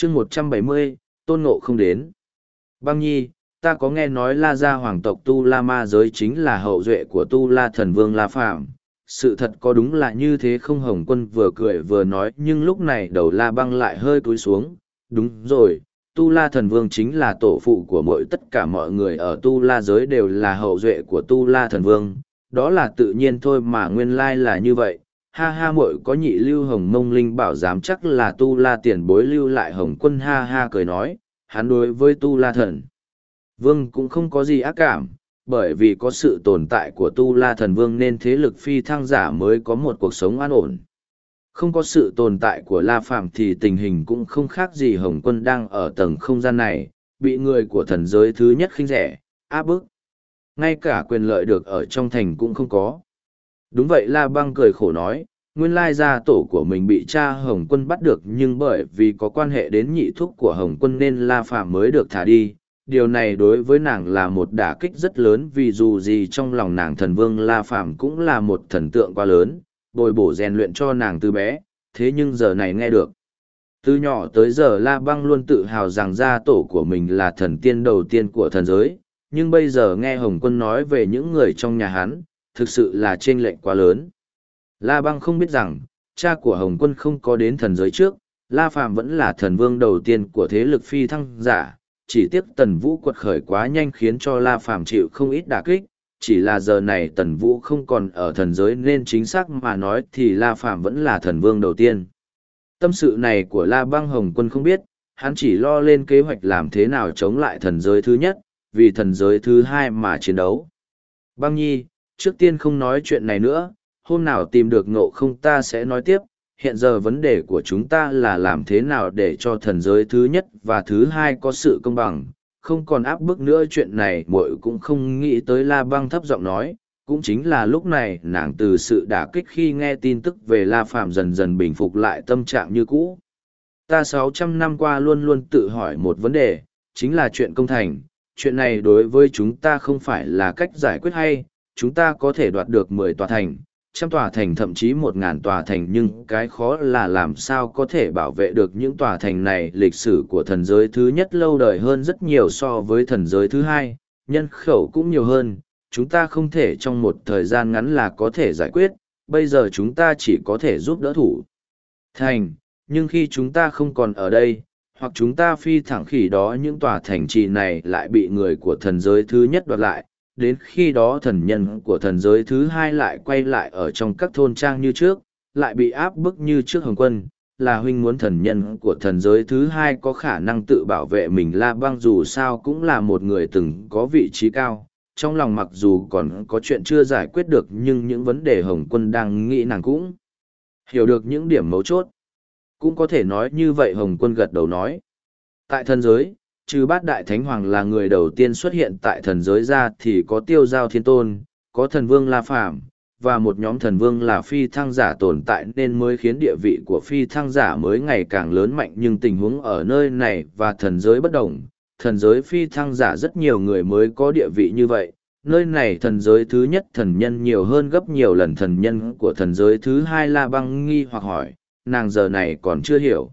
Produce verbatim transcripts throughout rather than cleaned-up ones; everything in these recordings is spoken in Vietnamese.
chương một trăm bảy mươi, Tôn Ngộ không đến. Băng Nhi, ta có nghe nói La Gia hoàng tộc Tu La Ma giới chính là hậu duệ của Tu La thần vương La Phàm. Sự thật có đúng là như thế không? Hồng Quân vừa cười vừa nói, nhưng lúc này đầu La Băng lại hơi cúi xuống. Đúng rồi, Tu La thần vương chính là tổ phụ của mọi tất cả mọi người ở Tu La giới đều là hậu duệ của Tu La thần vương. Đó là tự nhiên thôi mà, nguyên lai là như vậy. Ha ha, muội có nhị lưu hồng mông linh bảo dám chắc là Tu La tiền bối lưu lại. Hồng Quân ha ha cười nói, hắn đối với Tu La thần vương cũng không có gì ác cảm, bởi vì có sự tồn tại của Tu La thần vương nên thế lực phi thăng giả mới có một cuộc sống an ổn. Không có sự tồn tại của La Phàm thì tình hình cũng không khác gì. Hồng Quân đang ở tầng không gian này, bị người của thần giới thứ nhất khinh rẻ, áp bức. Ngay cả quyền lợi được ở trong thành cũng không có. Đúng vậy, La Băng cười khổ nói, nguyên lai gia tổ của mình bị cha Hồng Quân bắt được, nhưng bởi vì có quan hệ đến nhị thúc của Hồng Quân nên La Phàm mới được thả đi. Điều này đối với nàng là một đả kích rất lớn, vì dù gì trong lòng nàng thần vương La Phàm cũng là một thần tượng quá lớn, bồi bổ rèn luyện cho nàng từ bé, thế nhưng giờ này nghe được. Từ nhỏ tới giờ La Băng luôn tự hào rằng gia tổ của mình là thần tiên đầu tiên của thần giới, nhưng bây giờ nghe Hồng Quân nói về những người trong nhà hắn, thực sự là chênh lệch quá lớn. La Băng không biết rằng, cha của Hồng Quân không có đến thần giới trước, La Phàm vẫn là thần vương đầu tiên của thế lực phi thăng giả, chỉ tiếc Tần Vũ quật khởi quá nhanh khiến cho La Phàm chịu không ít đả kích, chỉ là giờ này Tần Vũ không còn ở thần giới nên chính xác mà nói thì La Phàm vẫn là thần vương đầu tiên. Tâm sự này của La Băng Hồng Quân không biết, hắn chỉ lo lên kế hoạch làm thế nào chống lại thần giới thứ nhất, vì thần giới thứ hai mà chiến đấu. Băng Nhi, trước tiên không nói chuyện này nữa, hôm nào tìm được Ngộ Không ta sẽ nói tiếp. Hiện giờ vấn đề của chúng ta là làm thế nào để cho thần giới thứ nhất và thứ hai có sự công bằng, không còn áp bức nữa. Chuyện này muội cũng không nghĩ tới. La Băng thấp giọng nói, cũng chính là lúc này nàng từ sự đả kích khi nghe tin tức về La Phàm dần dần bình phục lại tâm trạng như cũ. Ta sáu trăm năm qua luôn luôn tự hỏi một vấn đề, chính là chuyện công thành. Chuyện này đối với chúng ta không phải là cách giải quyết hay, chúng ta có thể đoạt được mười tòa thành, trăm tòa thành, thậm chí một ngàn tòa thành, nhưng cái khó là làm sao có thể bảo vệ được những tòa thành này. Lịch sử của thần giới thứ nhất lâu đời hơn rất nhiều so với thần giới thứ hai, nhân khẩu cũng nhiều hơn, chúng ta không thể trong một thời gian ngắn là có thể giải quyết. Bây giờ chúng ta chỉ có thể giúp đỡ thủ thành, nhưng khi chúng ta không còn ở đây, hoặc chúng ta phi thẳng, khi đó những tòa thành trì này lại bị người của thần giới thứ nhất đoạt lại. Đến khi đó thần nhân của thần giới thứ hai lại quay lại ở trong các thôn trang như trước, lại bị áp bức như trước. Hồng Quân, là huynh muốn thần nhân của thần giới thứ hai có khả năng tự bảo vệ mình. La Băng dù sao cũng là một người từng có vị trí cao, trong lòng mặc dù còn có chuyện chưa giải quyết được, nhưng những vấn đề Hồng Quân đang nghĩ nàng cũng hiểu được những điểm mấu chốt. Cũng có thể nói như vậy. Hồng Quân gật đầu nói, tại thần giới, trừ bát đại thánh hoàng là người đầu tiên xuất hiện tại thần giới ra thì có Tiêu Giao Thiên Tôn, có thần vương La Phàm, và một nhóm thần vương là phi thăng giả tồn tại, nên mới khiến địa vị của phi thăng giả mới ngày càng lớn mạnh. Nhưng tình huống ở nơi này và thần giới bất đồng, thần giới phi thăng giả rất nhiều người mới có địa vị như vậy. Nơi này thần giới thứ nhất thần nhân nhiều hơn gấp nhiều lần thần nhân của thần giới thứ hai. La Băng nghi hoặc hỏi, nàng giờ này còn chưa hiểu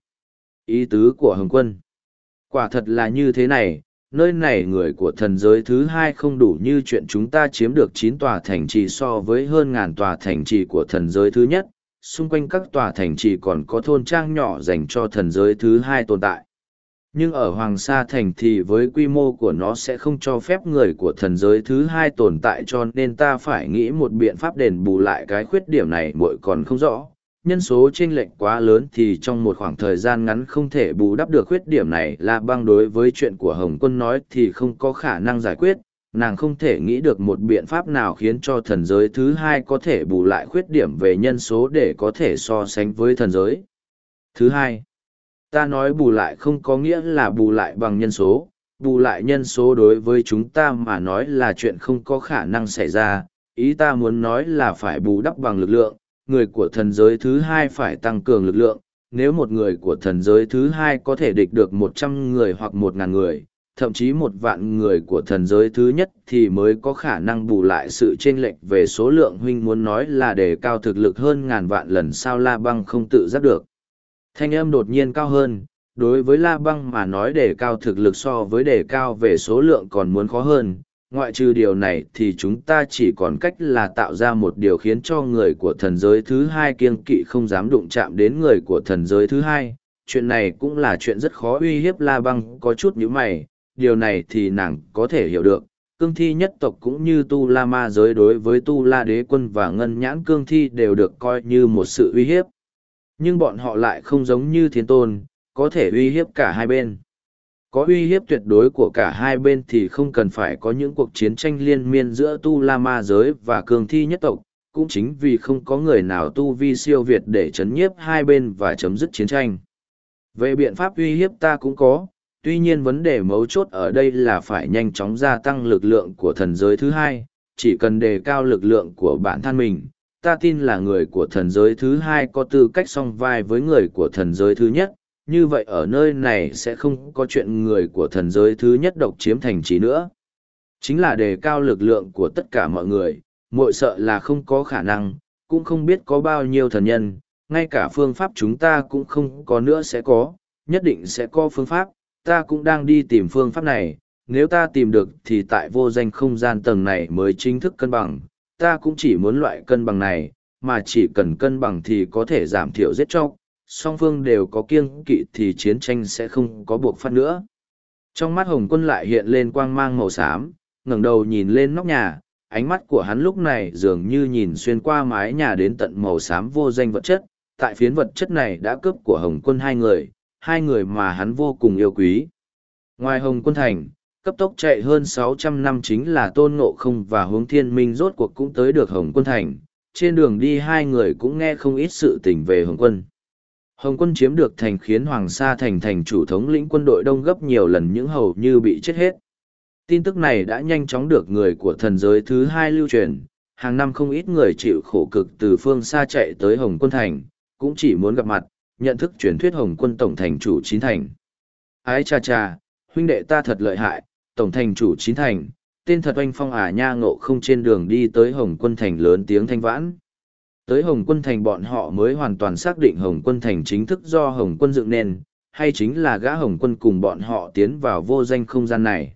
ý tứ của Hồng Quân. Quả thật là như thế này, nơi này người của thần giới thứ hai không đủ như chuyện chúng ta chiếm được chín tòa thành trì so với hơn ngàn tòa thành trì của thần giới thứ nhất. Xung quanh các tòa thành trì còn có thôn trang nhỏ dành cho thần giới thứ hai tồn tại. Nhưng ở Hoàng Sa Thành thì với quy mô của nó sẽ không cho phép người của thần giới thứ hai tồn tại, cho nên ta phải nghĩ một biện pháp đền bù lại cái khuyết điểm này. Muội còn không rõ, nhân số chênh lệch quá lớn thì trong một khoảng thời gian ngắn không thể bù đắp được khuyết điểm này. La Băng đối với chuyện của Hồng Quân nói thì không có khả năng giải quyết, nàng không thể nghĩ được một biện pháp nào khiến cho thần giới thứ hai có thể bù lại khuyết điểm về nhân số để có thể so sánh với thần giới thứ hai. Ta nói bù lại không có nghĩa là bù lại bằng nhân số, bù lại nhân số đối với chúng ta mà nói là chuyện không có khả năng xảy ra. Ý ta muốn nói là phải bù đắp bằng lực lượng, người của thần giới thứ hai phải tăng cường lực lượng. Nếu một người của thần giới thứ hai có thể địch được một trăm người hoặc một ngàn người, thậm chí một vạn người của thần giới thứ nhất thì mới có khả năng bù lại sự chênh lệch về số lượng. Huynh muốn nói là đề cao thực lực hơn ngàn vạn lần sao? La Băng không tự giác được thanh âm đột nhiên cao hơn, đối với La Băng mà nói đề cao thực lực so với đề cao về số lượng còn muốn khó hơn. Ngoại trừ điều này thì chúng ta chỉ còn cách là tạo ra một điều khiến cho người của thần giới thứ hai kiêng kỵ không dám đụng chạm đến người của thần giới thứ hai. Chuyện này cũng là chuyện rất khó uy hiếp La Băng có chút nhíu mày, điều này thì nàng có thể hiểu được. Cương thi nhất tộc cũng như Tu La Ma giới đối với Tu La đế quân và ngân nhãn cương thi đều được coi như một sự uy hiếp. Nhưng bọn họ lại không giống như thiên tôn, có thể uy hiếp cả hai bên. Có uy hiếp tuyệt đối của cả hai bên thì không cần phải có những cuộc chiến tranh liên miên giữa Tu La Ma giới và cương thi nhất tộc, cũng chính vì không có người nào tu vi siêu việt để chấn nhiếp hai bên và chấm dứt chiến tranh. Về biện pháp uy hiếp ta cũng có, tuy nhiên vấn đề mấu chốt ở đây là phải nhanh chóng gia tăng lực lượng của thần giới thứ hai, chỉ cần đề cao lực lượng của bản thân mình. Ta tin là người của thần giới thứ hai có tư cách song vai với người của thần giới thứ nhất, như vậy ở nơi này sẽ không có chuyện người của thần giới thứ nhất độc chiếm thành trì nữa. Chính là đề cao lực lượng của tất cả mọi người, muội sợ là không có khả năng, cũng không biết có bao nhiêu thần nhân, ngay cả phương pháp chúng ta cũng không có nữa sẽ có, nhất định sẽ có phương pháp, ta cũng đang đi tìm phương pháp này, nếu ta tìm được thì tại vô danh không gian tầng này mới chính thức cân bằng, ta cũng chỉ muốn loại cân bằng này, mà chỉ cần cân bằng thì có thể giảm thiểu giết chóc, song phương đều có kiêng kỵ thì chiến tranh sẽ không có buộc phát nữa. Trong mắt Hồng Quân lại hiện lên quang mang màu xám, ngẩng đầu nhìn lên nóc nhà, ánh mắt của hắn lúc này dường như nhìn xuyên qua mái nhà đến tận màu xám vô danh vật chất, tại phiến vật chất này đã cướp của Hồng Quân hai người, hai người mà hắn vô cùng yêu quý. Ngoài Hồng Quân Thành, cấp tốc chạy hơn sáu trăm năm chính là Tôn Ngộ Không và Hướng Thiên Minh rốt cuộc cũng tới được Hồng Quân Thành, trên đường đi hai người cũng nghe không ít sự tình về Hồng Quân. Hồng Quân chiếm được thành khiến Hoàng Sa Thành thành chủ thống lĩnh quân đội đông gấp nhiều lần những hầu như bị chết hết. Tin tức này đã nhanh chóng được người của thần giới thứ hai lưu truyền, hàng năm không ít người chịu khổ cực từ phương xa chạy tới Hồng Quân Thành, cũng chỉ muốn gặp mặt, nhận thức truyền thuyết Hồng Quân tổng thành chủ chín thành. Ái cha cha, huynh đệ ta thật lợi hại, tổng thành chủ chín thành, tên thật oanh phong à nha. Ngộ Không trên đường đi tới Hồng Quân Thành lớn tiếng thanh vãn. Tới Hồng Quân Thành bọn họ mới hoàn toàn xác định Hồng Quân Thành chính thức do Hồng Quân dựng nên, hay chính là gã Hồng Quân cùng bọn họ tiến vào vô danh không gian này.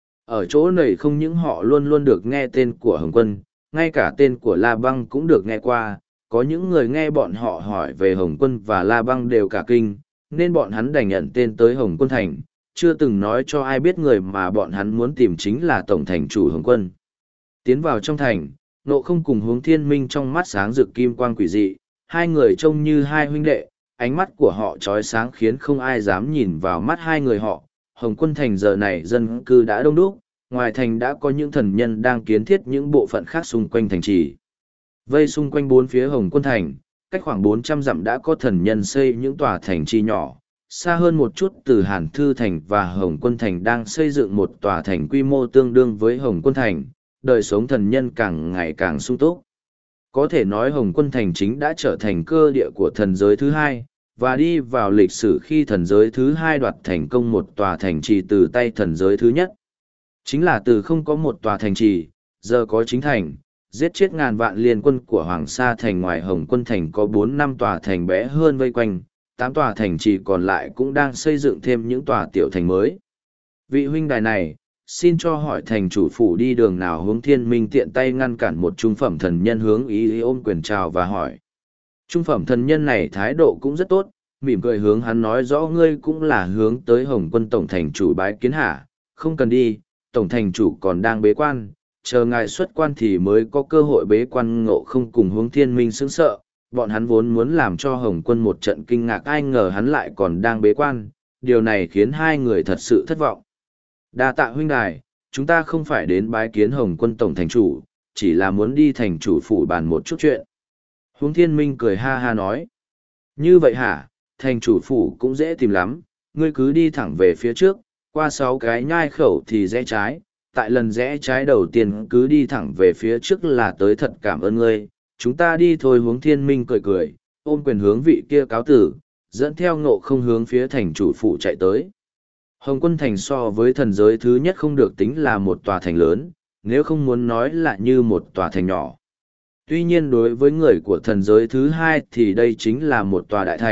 Ở chỗ này không những họ luôn luôn được nghe tên của Hồng Quân, ngay cả tên của La Băng cũng được nghe qua, có những người nghe bọn họ hỏi về Hồng Quân và La Băng đều cả kinh, nên bọn hắn đành nhận tên tới Hồng Quân Thành, chưa từng nói cho ai biết người mà bọn hắn muốn tìm chính là Tổng Thành chủ Hồng Quân. Tiến vào trong thành, Ngộ Không cùng Hướng Thiên Minh trong mắt sáng rực kim quang quỷ dị, hai người trông như hai huynh đệ, ánh mắt của họ trói sáng khiến không ai dám nhìn vào mắt hai người họ. Hồng Quân Thành giờ này dân cư đã đông đúc, ngoài thành đã có những thần nhân đang kiến thiết những bộ phận khác xung quanh thành trì. Vây xung quanh bốn phía Hồng Quân Thành, cách khoảng bốn trăm dặm đã có thần nhân xây những tòa thành trì nhỏ. Xa hơn một chút từ Hàn Thư Thành và Hồng Quân Thành đang xây dựng một tòa thành quy mô tương đương với Hồng Quân Thành, đời sống thần nhân càng ngày càng sung túc. Có thể nói Hồng Quân Thành chính đã trở thành cơ địa của thần giới thứ hai, và đi vào lịch sử khi thần giới thứ hai đoạt thành công một tòa thành trì từ tay thần giới thứ nhất. Chính là từ không có một tòa thành trì, giờ có chính thành, giết chết ngàn vạn liên quân của Hoàng Sa Thành. Ngoài Hồng Quân Thành có bốn năm tòa thành bé hơn vây quanh, tám tòa thành trì còn lại cũng đang xây dựng thêm những tòa tiểu thành mới. Vị huynh đài này, xin cho hỏi thành chủ phủ đi đường nào? Hướng Thiên Minh tiện tay ngăn cản một trung phẩm thần nhân hướng ý ôm quyền chào và hỏi. Trung phẩm thần nhân này thái độ cũng rất tốt, mỉm cười hướng hắn nói rõ ngươi cũng là hướng tới Hồng Quân tổng thành chủ bái kiến hả? Không cần đi, tổng thành chủ còn đang bế quan, chờ ngài xuất quan thì mới có cơ hội bế quan. Ngộ Không cùng Hướng Thiên Minh sững sợ, bọn hắn vốn muốn làm cho Hồng Quân một trận kinh ngạc, ai ngờ hắn lại còn đang bế quan, điều này khiến hai người thật sự thất vọng. Đa tạ huynh đài, chúng ta không phải đến bái kiến Hồng Quân tổng thành chủ, chỉ là muốn đi thành chủ phủ bàn một chút chuyện. Hướng Thiên Minh cười ha ha nói. Như vậy hả, thành chủ phủ cũng dễ tìm lắm, ngươi cứ đi thẳng về phía trước, qua sáu cái nhai khẩu thì rẽ trái, tại lần rẽ trái đầu tiên cứ đi thẳng về phía trước là tới. Thật cảm ơn ngươi, chúng ta đi thôi. Hướng Thiên Minh cười cười, ôm quyền hướng vị kia cáo tử, dẫn theo Ngộ Không hướng phía thành chủ phủ chạy tới. Hồng Quân Thành so với thần giới thứ nhất không được tính là một tòa thành lớn, nếu không muốn nói là như một tòa thành nhỏ. Tuy nhiên đối với người của thần giới thứ hai thì đây chính là một tòa đại thành,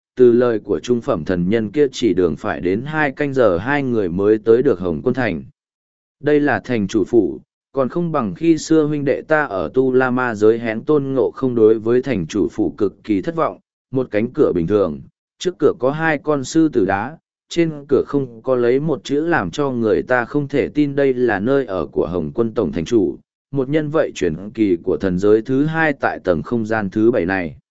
từ lời của trung phẩm thần nhân kia chỉ đường phải đến hai canh giờ hai người mới tới được Hồng Quân Thành. Đây là thành chủ phủ, còn không bằng khi xưa huynh đệ ta ở Tu La Ma giới hén Tôn Ngộ Không đối với thành chủ phủ cực kỳ thất vọng, một cánh cửa bình thường, trước cửa có hai con sư tử đá, trên cửa không có lấy một chữ làm cho người ta không thể tin đây là nơi ở của Hồng Quân Tổng thành chủ, một nhân vậy truyền kỳ của thần giới thứ hai tại tầng không gian thứ bảy này.